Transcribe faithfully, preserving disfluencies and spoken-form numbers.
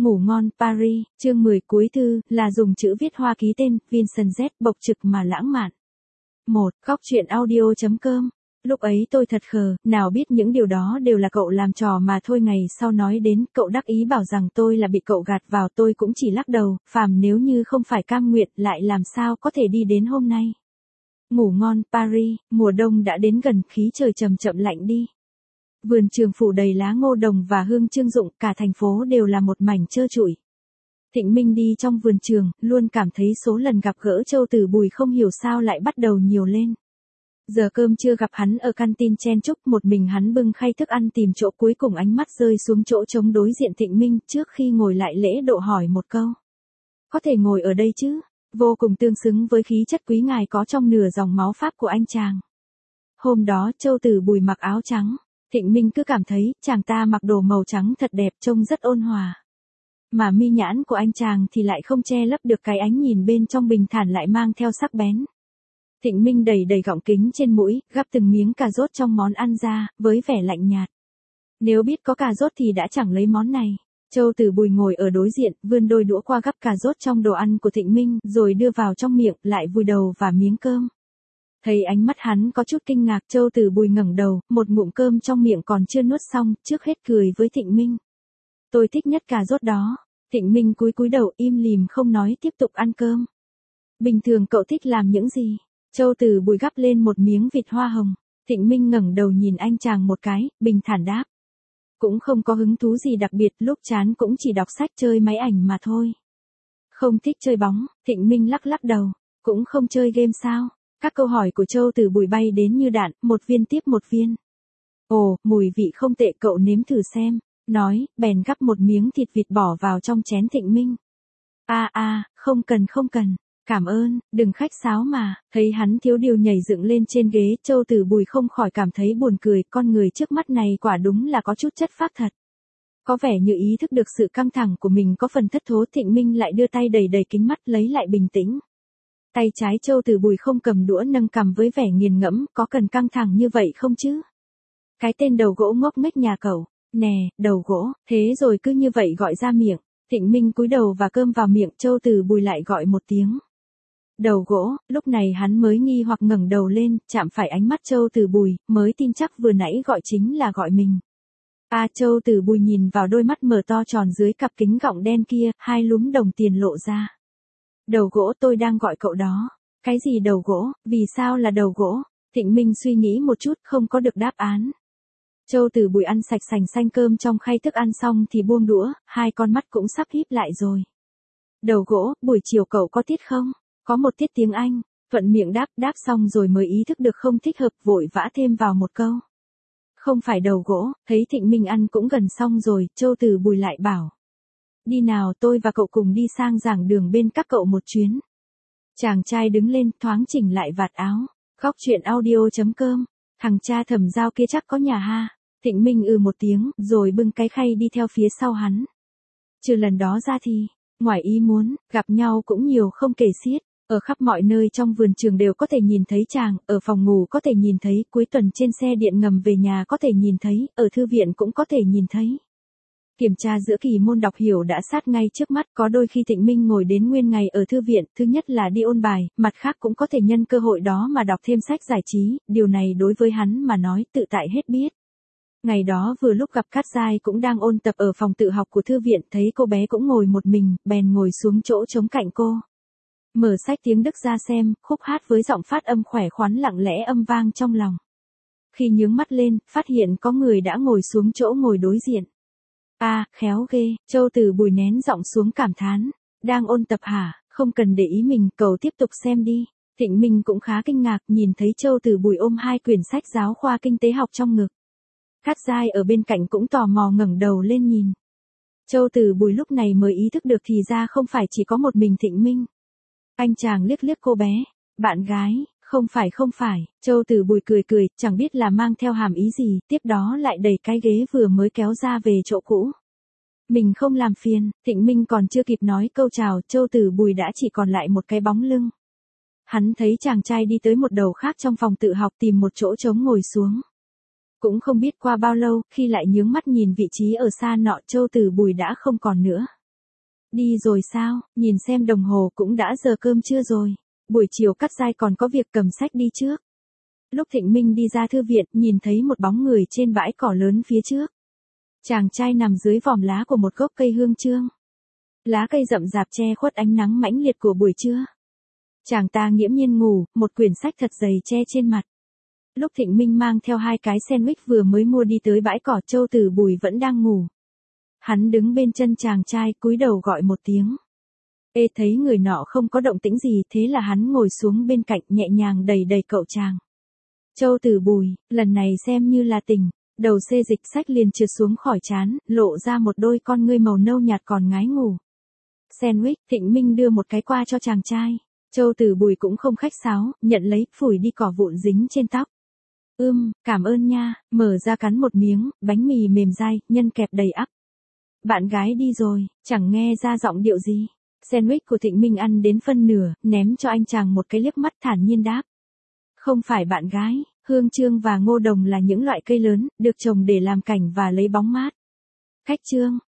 Ngủ ngon Paris, chương mười cuối thư, là dùng chữ viết hoa ký tên, Vincent Z, bộc trực mà lãng mạn. một. Góc truyện audio.com. Lúc ấy tôi thật khờ, nào biết những điều đó đều là cậu làm trò mà thôi. Ngày sau nói đến, cậu đắc ý bảo rằng tôi là bị cậu gạt vào, tôi cũng chỉ lắc đầu, phàm nếu như không phải cam nguyện, lại làm sao có thể đi đến hôm nay. Ngủ ngon Paris, mùa đông đã đến gần, khí trời chậm chậm lạnh đi. Vườn trường phủ đầy lá ngô đồng và hương trương dụng, cả thành phố đều là một mảnh trơ trụi. Thịnh Minh đi trong vườn trường, luôn cảm thấy số lần gặp gỡ Châu Tử Bùi không hiểu sao lại bắt đầu nhiều lên. Giờ cơm chưa gặp hắn ở canteen chen chúc, một mình hắn bưng khay thức ăn tìm chỗ, cuối cùng ánh mắt rơi xuống chỗ trống đối diện Thịnh Minh, trước khi ngồi lại lễ độ hỏi một câu. Có thể ngồi ở đây chứ? Vô cùng tương xứng với khí chất quý ngài có trong nửa dòng máu Pháp của anh chàng. Hôm đó Châu Tử Bùi mặc áo trắng. Thịnh Minh cứ cảm thấy, chàng ta mặc đồ màu trắng thật đẹp, trông rất ôn hòa. Mà mi nhãn của anh chàng thì lại không che lấp được cái ánh nhìn bên trong bình thản lại mang theo sắc bén. Thịnh Minh đầy đầy gọng kính trên mũi, gắp từng miếng cà rốt trong món ăn ra, với vẻ lạnh nhạt. Nếu biết có cà rốt thì đã chẳng lấy món này. Châu Tử Bùi ngồi ở đối diện, vươn đôi đũa qua gắp cà rốt trong đồ ăn của Thịnh Minh, rồi đưa vào trong miệng, lại vùi đầu vào miếng cơm. Thấy ánh mắt hắn có chút kinh ngạc, Châu Tử Bùi ngẩng đầu, một ngụm cơm trong miệng còn chưa nuốt xong, trước hết cười với Thịnh Minh. Tôi thích nhất cà rốt đó. Thịnh Minh cúi cúi đầu im lìm không nói, tiếp tục ăn cơm. Bình thường cậu thích làm những gì? Châu Tử Bùi gắp lên một miếng vịt hoa hồng. Thịnh Minh ngẩng đầu nhìn anh chàng một cái, bình thản đáp. Cũng không có hứng thú gì đặc biệt, lúc chán cũng chỉ đọc sách chơi máy ảnh mà thôi. Không thích chơi bóng, Thịnh Minh lắc lắc đầu. Cũng không chơi game sao? Các câu hỏi của Châu Tử Bùi bay đến như đạn, một viên tiếp một viên. Ồ, mùi vị không tệ, cậu nếm thử xem. Nói, bèn gắp một miếng thịt vịt bỏ vào trong chén Thịnh Minh. A a, không cần không cần, cảm ơn, đừng khách sáo mà. Thấy hắn thiếu điều nhảy dựng lên trên ghế, Châu Tử Bùi không khỏi cảm thấy buồn cười, con người trước mắt này quả đúng là có chút chất phác thật. Có vẻ như ý thức được sự căng thẳng của mình có phần thất thố, Thịnh Minh lại đưa tay đầy đầy kính mắt lấy lại bình tĩnh. Tay trái Châu Tử Bùi không cầm đũa nâng cằm với vẻ nghiền ngẫm, có cần căng thẳng như vậy không chứ? Cái tên đầu gỗ ngốc nghếch nhà cậu, nè, đầu gỗ, thế rồi cứ như vậy gọi ra miệng. Thịnh Minh cúi đầu và cơm vào miệng, Châu Tử Bùi lại gọi một tiếng. Đầu gỗ, lúc này hắn mới nghi hoặc ngẩng đầu lên, chạm phải ánh mắt Châu Tử Bùi, mới tin chắc vừa nãy gọi chính là gọi mình. A Châu Tử Bùi nhìn vào đôi mắt mở to tròn dưới cặp kính gọng đen kia, hai lúm đồng tiền lộ ra. Đầu gỗ, tôi đang gọi cậu đó. Cái gì đầu gỗ, vì sao là đầu gỗ? Thịnh Minh suy nghĩ một chút, không có được đáp án. Châu Tử Bùi ăn sạch sành xanh cơm trong khay thức ăn xong thì buông đũa, hai con mắt cũng sắp híp lại rồi. Đầu gỗ, buổi chiều cậu có tiết không? Có một tiết tiếng Anh. Thuận miệng đáp, đáp xong rồi mới ý thức được không thích hợp, vội vã thêm vào một câu. Không phải đầu gỗ. Thấy Thịnh Minh ăn cũng gần xong rồi, Châu Tử Bùi lại bảo. Đi nào, tôi và cậu cùng đi sang giảng đường bên các cậu một chuyến. Chàng trai đứng lên, thoáng chỉnh lại vạt áo. Góc truyện audio.com. Thằng cha Thẩm Giao kia chắc có nhà ha. Thịnh Minh ừ một tiếng, rồi bưng cái khay đi theo phía sau hắn. Trừ lần đó ra thì, ngoài ý muốn, gặp nhau cũng nhiều không kể xiết. Ở khắp mọi nơi trong vườn trường đều có thể nhìn thấy chàng, ở phòng ngủ có thể nhìn thấy, cuối tuần trên xe điện ngầm về nhà có thể nhìn thấy, ở thư viện cũng có thể nhìn thấy. Kiểm tra giữa kỳ môn đọc hiểu đã sát ngay trước mắt, có đôi khi Thịnh Minh ngồi đến nguyên ngày ở thư viện, thứ nhất là đi ôn bài, mặt khác cũng có thể nhân cơ hội đó mà đọc thêm sách giải trí, điều này đối với hắn mà nói tự tại hết biết. Ngày đó vừa lúc gặp Cát Giai cũng đang ôn tập ở phòng tự học của thư viện, thấy cô bé cũng ngồi một mình, bèn ngồi xuống chỗ trống cạnh cô. Mở sách tiếng Đức ra xem, khúc hát với giọng phát âm khỏe khoắn lặng lẽ âm vang trong lòng. Khi nhướng mắt lên, phát hiện có người đã ngồi xuống chỗ ngồi đối diện. A, à, khéo ghê, Châu Tử Bùi nén giọng xuống cảm thán. Đang ôn tập hả, không cần để ý mình, cậu tiếp tục xem đi. Thịnh Minh cũng khá kinh ngạc, nhìn thấy Châu Tử Bùi ôm hai quyển sách giáo khoa kinh tế học trong ngực. Cát Giai ở bên cạnh cũng tò mò ngẩng đầu lên nhìn. Châu Tử Bùi lúc này mới ý thức được thì ra không phải chỉ có một mình Thịnh Minh. Anh chàng liếc liếc cô bé. Bạn gái, không phải không phải, Châu Tử Bùi cười cười, chẳng biết là mang theo hàm ý gì, tiếp đó lại đẩy cái ghế vừa mới kéo ra về chỗ cũ. Mình không làm phiền. Thịnh Minh còn chưa kịp nói câu chào, Châu Tử Bùi đã chỉ còn lại một cái bóng lưng. Hắn thấy chàng trai đi tới một đầu khác trong phòng tự học tìm một chỗ trống ngồi xuống. Cũng không biết qua bao lâu, khi lại nhướng mắt nhìn vị trí ở xa nọ, Châu Tử Bùi đã không còn nữa. Đi rồi sao, nhìn xem đồng hồ cũng đã giờ cơm trưa rồi. Buổi chiều Cắt Giai còn có việc cầm sách đi trước. Lúc Thịnh Minh đi ra thư viện, nhìn thấy một bóng người trên bãi cỏ lớn phía trước. Chàng trai nằm dưới vòm lá của một gốc cây hương chương. Lá cây rậm rạp che khuất ánh nắng mãnh liệt của buổi trưa. Chàng ta nghiễm nhiên ngủ, một quyển sách thật dày che trên mặt. Lúc Thịnh Minh mang theo hai cái sandwich vừa mới mua đi tới bãi cỏ, Châu Tử Bùi vẫn đang ngủ. Hắn đứng bên chân chàng trai cúi đầu gọi một tiếng. Ê, thấy người nọ không có động tĩnh gì, thế là hắn ngồi xuống bên cạnh nhẹ nhàng đẩy đẩy cậu chàng. Châu Tử Bùi, lần này xem như là tỉnh. Đầu xê dịch sách liền trượt xuống khỏi trán, lộ ra một đôi con ngươi màu nâu nhạt còn ngái ngủ. Sandwich, Thịnh Minh đưa một cái qua cho chàng trai. Châu Tử Bùi cũng không khách sáo, nhận lấy, phủi đi cỏ vụn dính trên tóc. Ưm, cảm ơn nha, mở ra cắn một miếng, bánh mì mềm dai, nhân kẹp đầy ắp. Bạn gái đi rồi, chẳng nghe ra giọng điệu gì. Sandwich của Thịnh Minh ăn đến phân nửa, ném cho anh chàng một cái liếc mắt thản nhiên đáp. Không phải bạn gái, hương chương và ngô đồng là những loại cây lớn, được trồng để làm cảnh và lấy bóng mát. Khách trương,